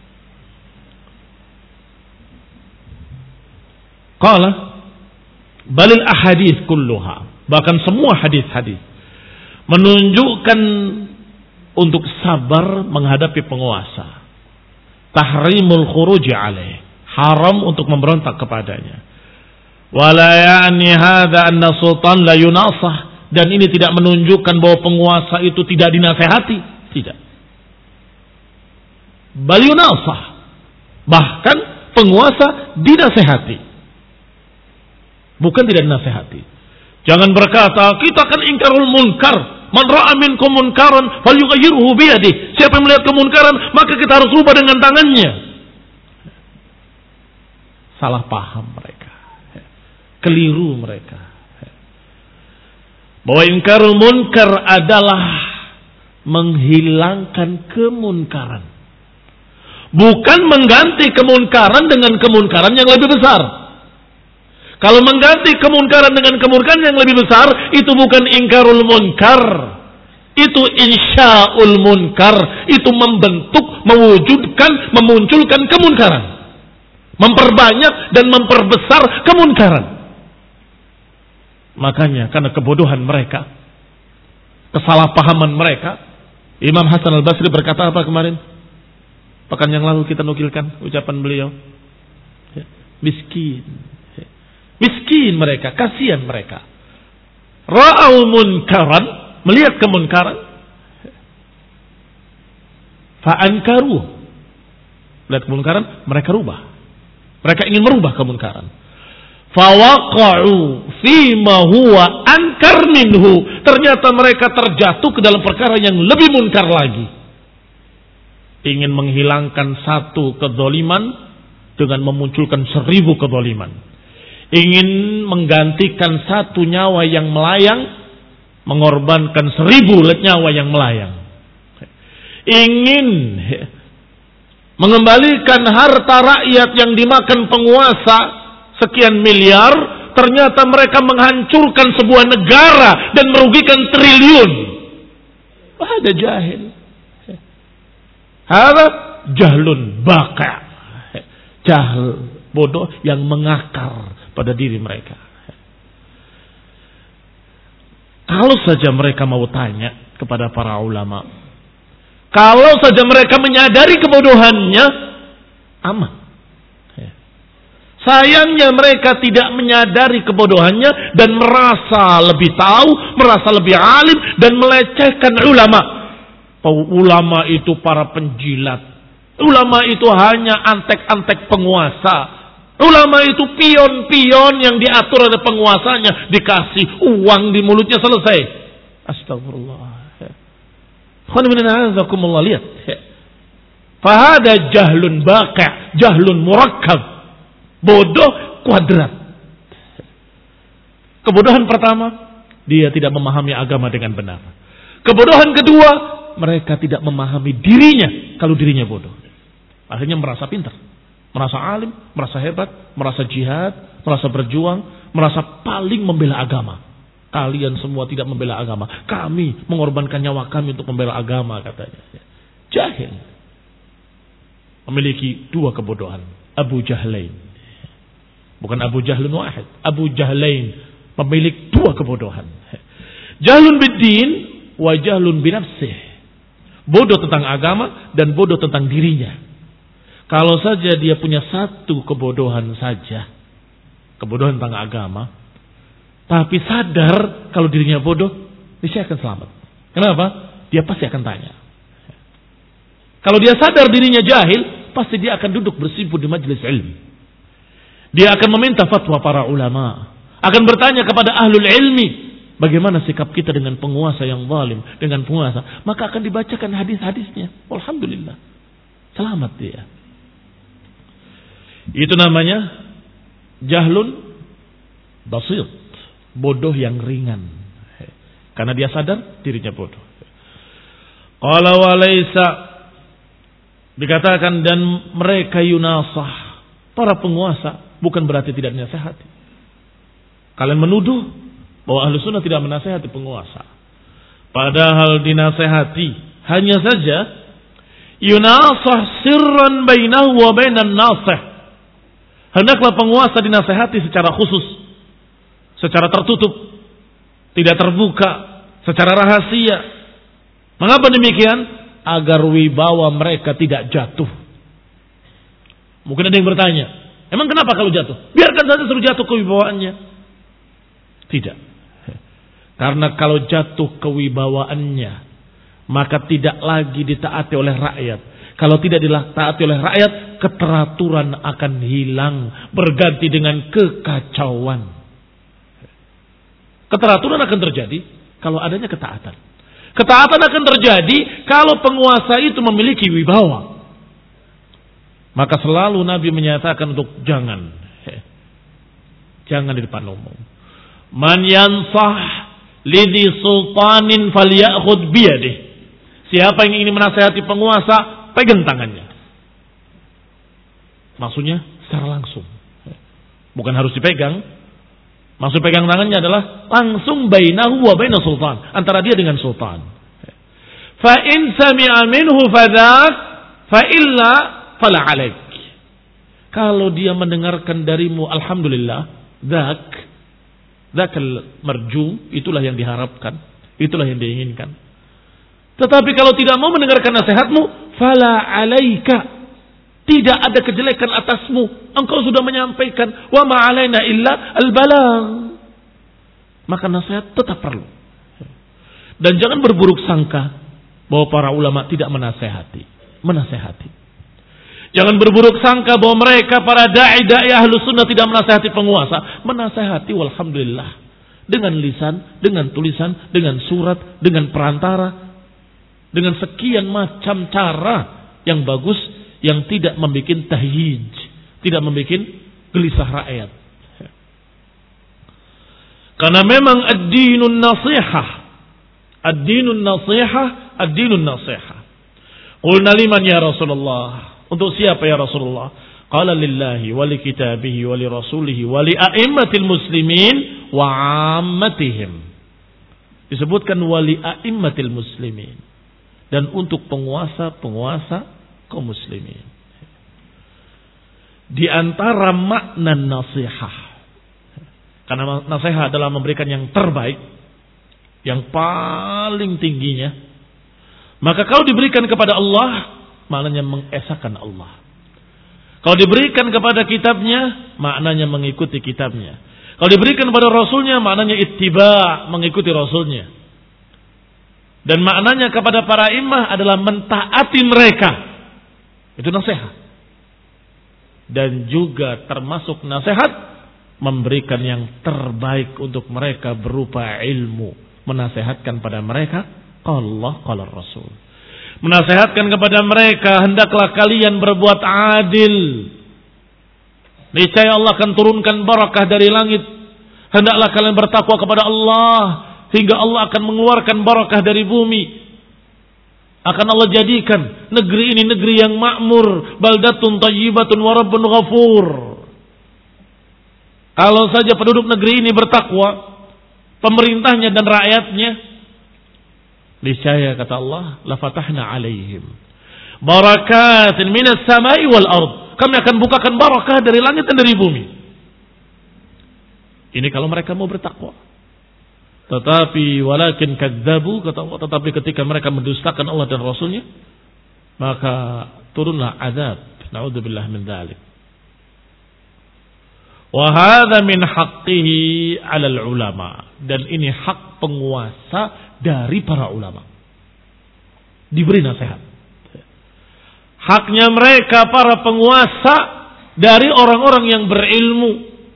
Qala balil ahadits kulluha, bahkan semua hadis-hadis menunjukkan untuk sabar menghadapi penguasa. Tahrimul khuruji alaih, haram untuk memberontak kepadanya. Wala ya'ni hadza anna sultan la yunasah, dan ini tidak menunjukkan bahwa penguasa itu tidak dinasehati, tidak. Bal yunasah, bahkan penguasa dinasehati, bukan tidak dinasehati. Jangan berkata kita akan ingkarul munkar. Man ra'a minkum munkaran falyughayyirhu bi yadihi. Siapa yang melihat kemunkaran, maka kita harus rubah dengan tangannya. Salah paham mereka. Keliru mereka. Bahwa ingkarul munkar adalah menghilangkan kemunkaran. Bukan mengganti kemunkaran dengan kemunkaran yang lebih besar. Kalau mengganti kemunkaran dengan kemunkaran yang lebih besar, itu bukan ingkarul munkar. Itu insya'ul munkar. Itu membentuk, mewujudkan, memunculkan kemunkaran. Memperbanyak dan memperbesar kemunkaran. Makanya karena kebodohan mereka, kesalahpahaman mereka, Imam Hasan al-Basri berkata apa kemarin? Pekan yang lalu kita nukilkan ucapan beliau. Miskin. Miskin mereka, kasihan mereka. Ra'au munkaran, melihat kemunkaran. Fa'ankaruh, melihat kemunkaran, mereka rubah. Mereka ingin merubah kemunkaran. Fawaqa'u fima huwa ankar minhu, ternyata mereka terjatuh ke dalam perkara yang lebih munkar lagi. Ingin menghilangkan satu kezaliman dengan memunculkan seribu kezaliman. Ingin menggantikan satu nyawa yang melayang, mengorbankan seribu nyawa yang melayang. Ingin mengembalikan harta rakyat yang dimakan penguasa sekian miliar, ternyata mereka menghancurkan sebuah negara dan merugikan triliun. Ada jahil. Ada jahlun baka. Jahl, bodoh yang mengakar pada diri mereka. Kalau saja mereka mau tanya kepada para ulama, kalau saja mereka menyadari kebodohannya, aman. Sayangnya mereka tidak menyadari kebodohannya dan merasa lebih tahu, merasa lebih alim dan melecehkan ulama. Ulama itu para penjilat. Ulama itu hanya antek-antek penguasa. Ulama itu pion-pion yang diatur oleh penguasanya, dikasih uang di mulutnya, selesai. Astagfirullah. Lihat. Fahada jahlun baqi', jahlun murakkab. Bodoh kuadrat. Kebodohan pertama, dia tidak memahami agama dengan benar. Kebodohan kedua, mereka tidak memahami dirinya kalau dirinya bodoh. Akhirnya merasa pintar, merasa alim, merasa hebat, merasa jihad, merasa berjuang, merasa paling membela agama. Kalian semua tidak membela agama. Kami mengorbankan nyawa kami untuk membela agama, katanya. Jahil. Memiliki dua kebodohan. Abu Jahlain. Bukan Abu Jahlun wahid. Abu Jahlain. Memiliki dua kebodohan. Jahlun bid-din wa jahlun binafsih. Bodoh tentang agama dan bodoh tentang dirinya. Kalau saja dia punya satu kebodohan saja, kebodohan tentang agama, tapi sadar kalau dirinya bodoh, niscaya akan selamat. Kenapa? Dia pasti akan tanya. Kalau dia sadar dirinya jahil, pasti dia akan duduk bersimpu di majelis ilmu. Dia akan meminta fatwa para ulama, akan bertanya kepada ahlul ilmi, bagaimana sikap kita dengan penguasa yang zalim, dengan penguasa. Maka akan dibacakan hadis-hadisnya. Alhamdulillah, selamat dia. Itu namanya jahlun basit, bodoh yang ringan. Karena dia sadar dirinya bodoh. Qala wa laisa, dikatakan dan mereka yunasah, para penguasa bukan berarti tidak dinasehati. Kalian menuduh bahwa ahlu sunnah tidak menasehati penguasa, padahal dinasehati. Hanya saja yunasah sirran bainahu wa bainan nasih. Hendaklah penguasa dinasehati secara khusus, secara tertutup, tidak terbuka, secara rahasia. Mengapa demikian? Agar wibawa mereka tidak jatuh. Mungkin ada yang bertanya, emang kenapa kalau jatuh? Biarkan saja suruh jatuh kewibawaannya. Tidak. Karena kalau jatuh kewibawaannya, maka tidak lagi ditaati oleh rakyat. Kalau tidak ditaati oleh rakyat, keteraturan akan hilang, berganti dengan kekacauan. Keteraturan akan terjadi kalau adanya ketaatan. Ketaatan akan terjadi kalau penguasa itu memiliki wibawa. Maka selalu Nabi menyatakan untuk jangan. Jangan di depan umum. Man yansah lidhi sultanin falyakhud biyadih. Siapa yang ingin menasihati penguasa, pegang tangannya. Maksudnya secara langsung. Bukan harus dipegang. Maksud pegang tangannya adalah langsung bainahu wa baina sultan, antara dia dengan sultan. Fa in sami'a minhu fadak fa illa fala alaik. Kalau dia mendengarkan darimu, alhamdulillah, dzak dzakal marjum, itulah yang diharapkan, itulah yang diinginkan. Tetapi kalau tidak mau mendengarkan nasihatmu, fala alaika, tidak ada kejelekan atasmu. Engkau sudah menyampaikan, wa ma alaina illa al-balang. Maka nasihat tetap perlu. Dan jangan berburuk sangka bahwa para ulama tidak menasehati. Menasehati. Jangan berburuk sangka bahwa mereka para da'i-da'i ahlu sunnah tidak menasehati penguasa. Menasehati, walhamdulillah. Dengan lisan, dengan tulisan, dengan surat, dengan perantara. Dengan sekian macam cara yang bagus, yang tidak membuat tahyij, tidak membuat gelisah rakyat. Karena memang ad-dinun nasihah, ad-dinun nasihah, ad-dinun nasihah. Qulna liman ya Rasulullah? Untuk siapa ya Rasulullah? Qala lillahi wa li kitabihi wa li rasulihi wa li a'immatil muslimin wa 'ammatihim. Disebutkan wa li a'immatil muslimin, dan untuk penguasa-penguasa kaum muslimin. Di antara makna nasihat, karena nasihat adalah memberikan yang terbaik, yang paling tingginya, maka kalau diberikan kepada Allah, maknanya mengesahkan Allah. Kalau diberikan kepada kitabnya, maknanya mengikuti kitabnya. Kalau diberikan kepada rasulnya, maknanya ittiba, mengikuti rasulnya. Dan maknanya kepada para imam adalah mentaati mereka. Itu nasihat. Dan juga termasuk nasihat memberikan yang terbaik untuk mereka berupa ilmu. Menasihatkan pada mereka, qala Allah, qala Rasul. Menasihatkan kepada mereka, hendaklah kalian berbuat adil. Niscaya Allah akan turunkan barakah dari langit. Hendaklah kalian bertakwa kepada Allah, hingga Allah akan mengeluarkan barakah dari bumi. Akan Allah jadikan negeri ini negeri yang makmur, baldatun thayyibatun wa rabbun ghafur. Kalau saja penduduk negeri ini bertakwa, pemerintahnya dan rakyatnya, niscaya kata Allah, la fatahna alaihim barakatin minas samai wal ard. Kami akan bukakan barakah dari langit dan dari bumi. Ini kalau mereka mau bertakwa. Tetapi walakin kadzabu, kata Allah, tetapi ketika mereka mendustakan Allah dan Rasulnya, maka turunlah azab Na'udzubillah min dzalik. Wa hadza min haqqihi 'alal ulama, dan ini hak penguasa dari para ulama. Diberi nasihat. Haknya mereka para penguasa dari orang-orang yang berilmu.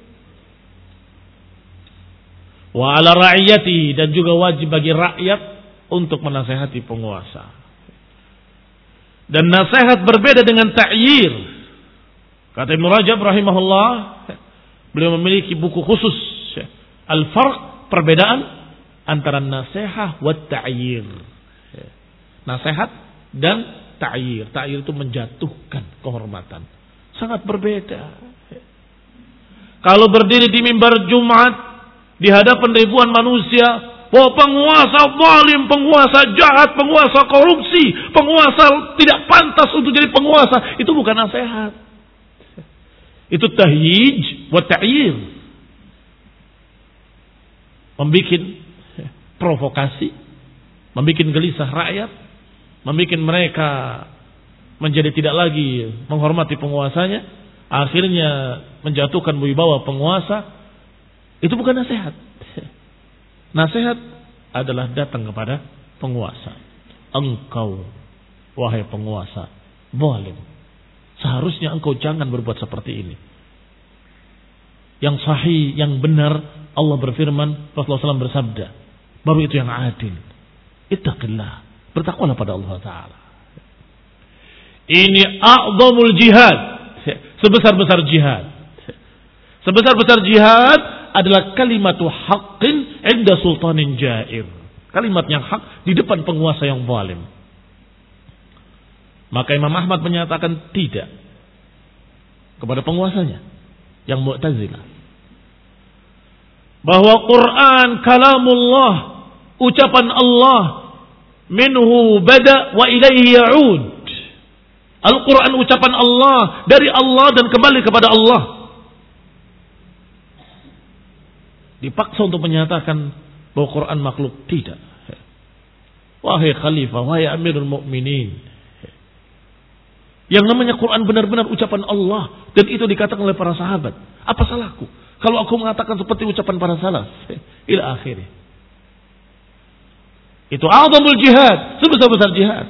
Wa 'ala ra'iyati, dan juga wajib bagi rakyat untuk menasihati penguasa. Dan nasihat berbeda dengan ta'yir. Kata Ibnu Rajab rahimahullah, beliau memiliki buku khusus, Al-Farq, perbedaan antara nasihat wa ta'yir. Nasihat dan ta'yir. Ta'yir itu menjatuhkan kehormatan. Sangat berbeda. Kalau berdiri di mimbar Jumat di hadapan ribuan manusia, bahwa penguasa zalim, penguasa jahat, penguasa korupsi, penguasa tidak pantas untuk jadi penguasa, itu bukan nasihat. Itu tahyij wa ta'yir. Membikin provokasi, membikin gelisah rakyat, membikin mereka menjadi tidak lagi menghormati penguasanya, akhirnya menjatuhkan wibawa penguasa. Itu bukan nasihat. Nasihat adalah datang kepada penguasa. Engkau, wahai penguasa, zalim. Seharusnya engkau jangan berbuat seperti ini. Yang sahih, yang benar, Allah berfirman, Rasulullah shallallahu alaihi wasallam bersabda, baru itu yang adil. Ittaqillah, bertakwalah pada Allah Ta'ala. Ini a'zamul jihad, sebesar-besar jihad. Sebesar-besar jihad adalah kalimatu haqqin inda sultanin jair. Kalimat yang hak di depan penguasa yang zalim. Maka Imam Ahmad menyatakan tidak kepada penguasanya yang Mu'tazilah, bahwa Quran kalamullah, ucapan Allah, minhu bada wa ilaihi ya'ud. Al-Quran ucapan Allah, dari Allah dan kembali kepada Allah. Dipaksa untuk menyatakan bahwa Quran makhluk. Tidak. Wahai khalifah, wahai amirul mu'minin, yang namanya Quran benar-benar ucapan Allah, dan itu dikatakan oleh para sahabat. Apa salahku kalau aku mengatakan seperti ucapan para salaf? Ila akhirnya. Itu a'zamul jihad, sebesar-besar jihad.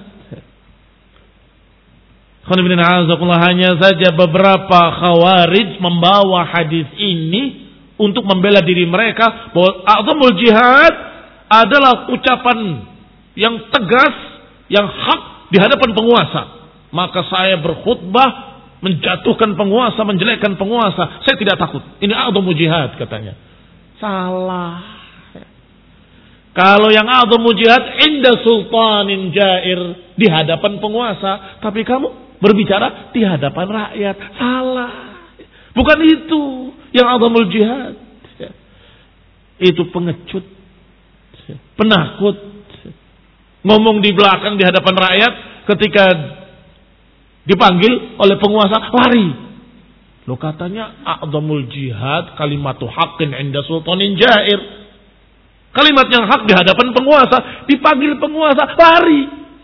Hanya saja beberapa khawarij membawa hadis ini untuk membela diri mereka bahwa a'zamul jihad adalah ucapan yang tegas, yang hak di hadapan penguasa. Maka saya berkhutbah menjatuhkan penguasa, menjelekkan penguasa, saya tidak takut. Ini a'zamul jihad katanya. Salah. Kalau yang a'zamul jihad inda sultanin jair, di hadapan penguasa, tapi kamu berbicara di hadapan rakyat. Salah. Bukan itu yang a'zamul jihad. Itu pengecut, penakut, ngomong di belakang di hadapan rakyat, ketika dipanggil oleh penguasa lari. Lo katanya a'zamul jihad kalimatu haqqin 'inda sultanin jair. Kalimat yang hak di hadapan penguasa, dipanggil penguasa lari.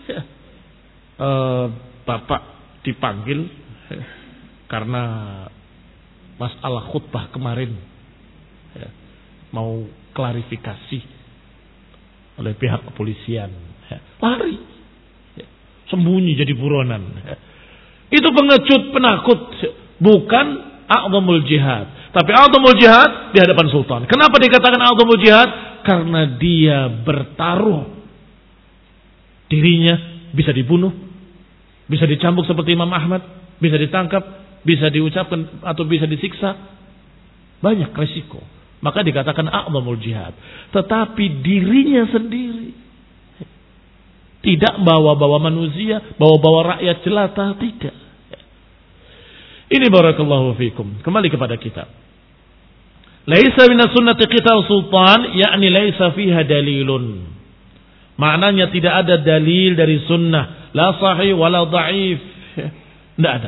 Uh, Bapak dipanggil karena masalah khutbah kemarin, ya, mau klarifikasi oleh pihak kepolisian, ya, lari, ya, sembunyi jadi buronan, ya. Itu pengecut, penakut, bukan a'zamul jihad. Tapi a'zamul jihad di hadapan sultan. Kenapa dikatakan a'zamul jihad? Karena dia bertaruh dirinya, bisa dibunuh, bisa dicambuk seperti Imam Ahmad, bisa ditangkap, bisa diucapkan atau bisa disiksa. Banyak resiko. Maka dikatakan a'zamul jihad. Tetapi dirinya sendiri, tidak bawa-bawa manusia, bawa-bawa rakyat jelata, tidak. Ini barakallahu fikum. Kembali kepada kitab. Laisa minas sunnati qital sultan, yakni laisa fiha dalilun. Maknanya tidak ada dalil dari sunnah, la sahih wala dhaif. Tidak ada.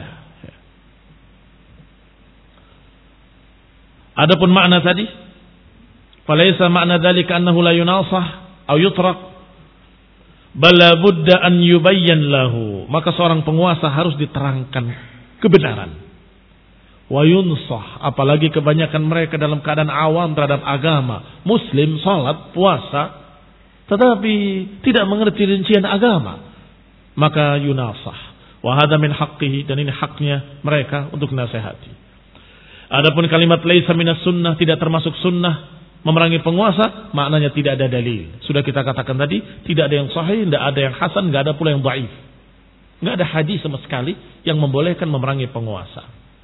Adapun makna tadi, falaisa makna dzalika annahu la yunasah aw yutraq, bal la budda an yubayyan lahu. Maka seorang penguasa harus diterangkan kebenaran. Wa yunsah, apalagi kebanyakan mereka dalam keadaan awam terhadap agama, muslim, salat, puasa, tetapi tidak mengerti rincian agama, maka yunasah. Wa hadza min haqqihi, dan ini haknya mereka untuk nasihati. Adapun kalimat laisa minas sunnah, tidak termasuk sunnah memerangi penguasa, maknanya tidak ada dalil. Sudah kita katakan tadi, tidak ada yang sahih, tidak ada yang hasan, tidak ada pula yang dhaif. Tidak ada hadis sama sekali yang membolehkan memerangi penguasa.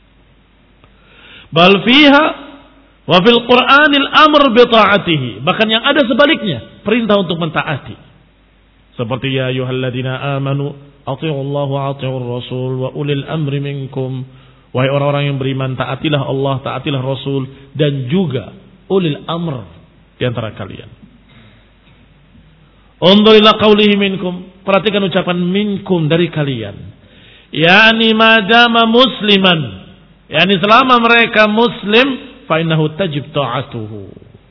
Bal fiha wa fil Qur'anil amr bi ta'atihi. Bahkan yang ada sebaliknya, perintah untuk mentaati. Seperti ya ayyuhalladzina amanu athi'ullaha wa athi'ur rasul wa ulil amri minkum. Wahai orang-orang yang beriman, taatilah Allah, taatilah Rasul, dan juga ulil amr di antara kalian. Unzur ila qawlihi minkum. Perhatikan ucapan minkum, dari kalian. Yani madama musliman. Yani selama mereka muslim, fa innahu tajib ta'atuhu.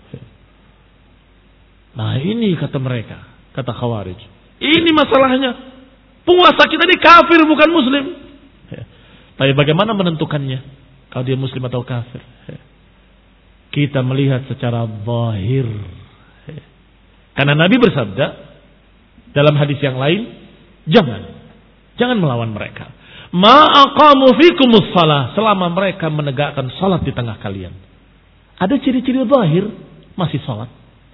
Nah ini kata mereka, kata Khawarij. Ini masalahnya. Penguasa kita ini kafir bukan muslim. Tapi bagaimana menentukannya? Kalau dia muslim atau kafir? Kita melihat secara zahir. Karena Nabi bersabda dalam hadis yang lain, jangan. Jangan melawan mereka. Ma aqamu fikumus shalah, selama mereka menegakkan salat di tengah kalian. Ada ciri-ciri zahir, masih salat,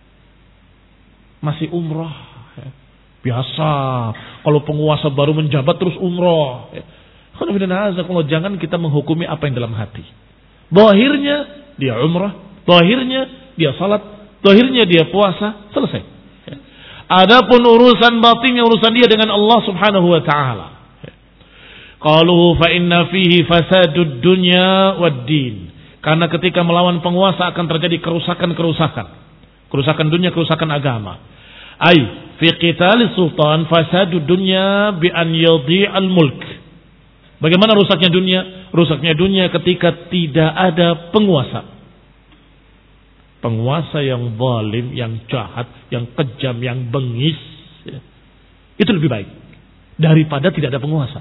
masih umrah. Biasa kalau penguasa baru menjabat terus umrah. Kalau jangan kita menghukumi apa yang dalam hati. Zahirnya dia umrah, zahirnya dia salat, zahirnya dia puasa, selesai. Adapun urusan batinnya, urusan dia dengan Allah Subhanahu wa taala. Qaluhu fa inna fihi fasadud dunya wad din. Karena ketika melawan penguasa akan terjadi kerusakan-kerusakan. Kerusakan dunia, kerusakan agama. Ai fi qitalis sultan fasadud dunya bi an yadhi'al mulk. Bagaimana rusaknya dunia? Rusaknya dunia ketika tidak ada penguasa. Penguasa yang zalim, yang jahat, yang kejam, yang bengis. Itu lebih baik daripada tidak ada penguasa.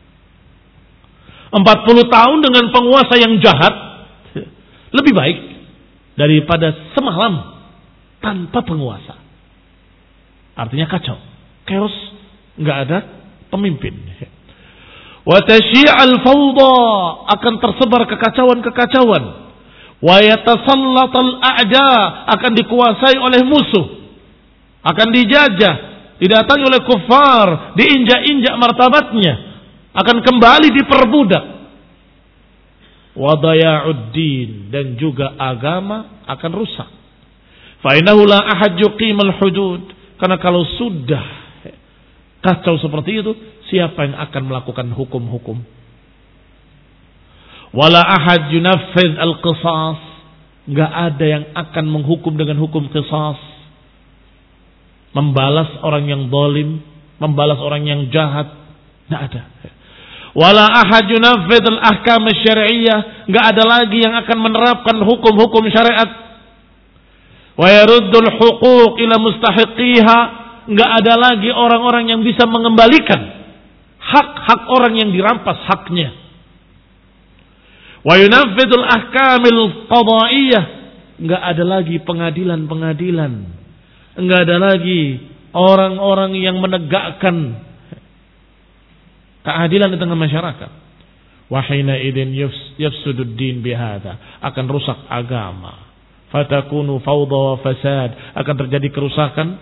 empat puluh tahun dengan penguasa yang jahat lebih baik daripada semalam tanpa penguasa. Artinya kacau, chaos, nggak ada pemimpin. Wa tasyi'al fawda, akan tersebar kekacauan-kekacauan. Wa yatasallatal a'da, akan dikuasai oleh musuh, akan dijajah, didatangi oleh kufar, diinjak-injak martabatnya, akan kembali diperbudak. Wa daya'uddin, dan juga agama akan rusak. Fa innahu la ahad yuqimal hudud, karena kalau sudah kacau seperti itu, siapa yang akan melakukan hukum-hukum? Wala ahad yunaffidh al-qisas, enggak ada yang akan menghukum dengan hukum qisas. Membalas orang yang zalim, membalas orang yang jahat, enggak ada. Wala ahad yunaffidh al-ahkam asy-syar'iyyah, enggak ada lagi yang akan menerapkan hukum-hukum syariat. Wa yaruddul huquq ila mustahiqiha, enggak ada lagi orang-orang yang bisa mengembalikan hak-hak orang yang dirampas haknya. Wa yunaffidul ahkamil qada'iyyah, enggak ada lagi pengadilan-pengadilan. Enggak ada lagi orang-orang yang menegakkan keadilan di tengah masyarakat. Wa hina idzin yafsudud din bihadza, akan rusak agama. Fatakunu fawda wa fasad, akan terjadi kerusakan,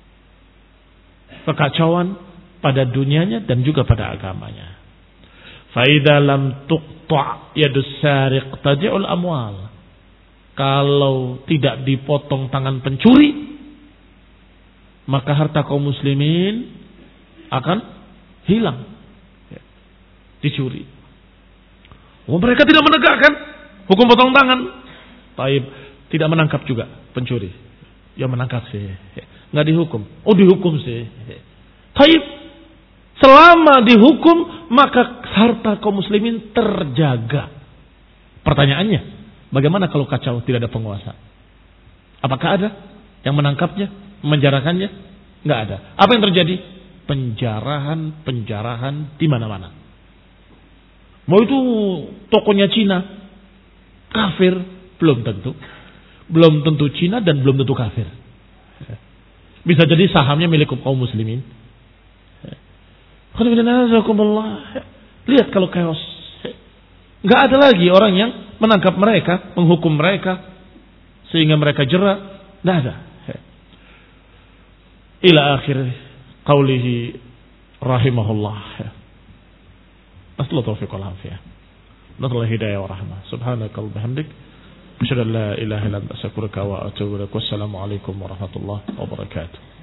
kekacauan pada dunianya dan juga pada agamanya. Fa idza lam tuqta' yadus sariq tad'ul amwal, kalau tidak dipotong tangan pencuri, maka harta kaum muslimin akan hilang, dicuri. Oh, mereka tidak menegakkan hukum potong tangan, taib, tidak menangkap juga pencuri. Ya menangkap sih, nggak dihukum. Oh dihukum sih. Taib, selama dihukum maka harta kaum muslimin terjaga. Pertanyaannya, bagaimana kalau kacau tidak ada penguasa? Apakah ada yang menangkapnya, menjarakannya? Nggak ada. Apa yang terjadi? Penjarahan, penjarahan di mana-mana. Mau itu tokonya Cina, kafir, belum tentu. Belum tentu Cina dan belum tentu kafir. Bisa jadi sahamnya milik kaum muslimin. Lihat kalau chaos. Nggak ada lagi orang yang menangkap mereka, menghukum mereka, sehingga mereka jera. Nggak ada. Ila akhir qawlihi rahimahullah. Nasallahu taufiq wal afiyah. Nasallahu hidayah wa rahmah. Subhanakallahumma bihamdik. Asyhadu an la ilaha illa anta astaghfiruka wa atubu ilaik. Wassalamu alaikum warahmatullahi wabarakatuh.